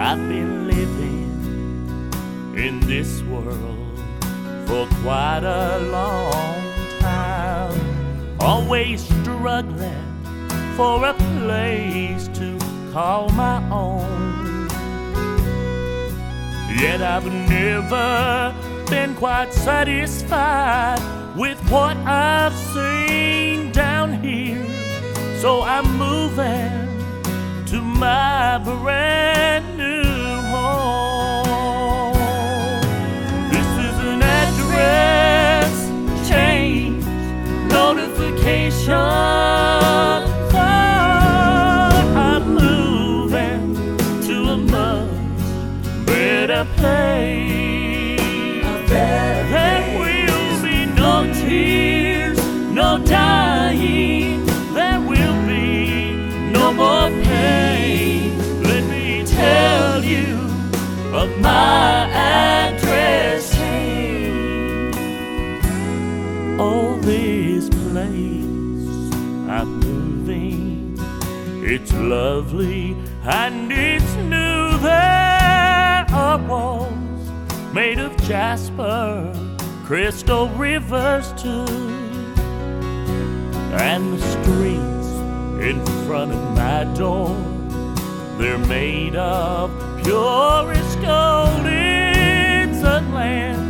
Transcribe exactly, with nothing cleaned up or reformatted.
I've been living in this world for quite a long time, always struggling for a place to call my own. Yet I've never been quite satisfied with what I've seen down here, so I'm moving to my brand new home. This is an address change notification. I'm moving to a much better place. There will be no tears, no dying. There will be no more pain. Let me tell you of my address change. Oh, this place I'm moving, it's lovely and it's new. There are walls made of jasper, crystal rivers too, and the streets in front of my door, they're made of purest gold. It's a land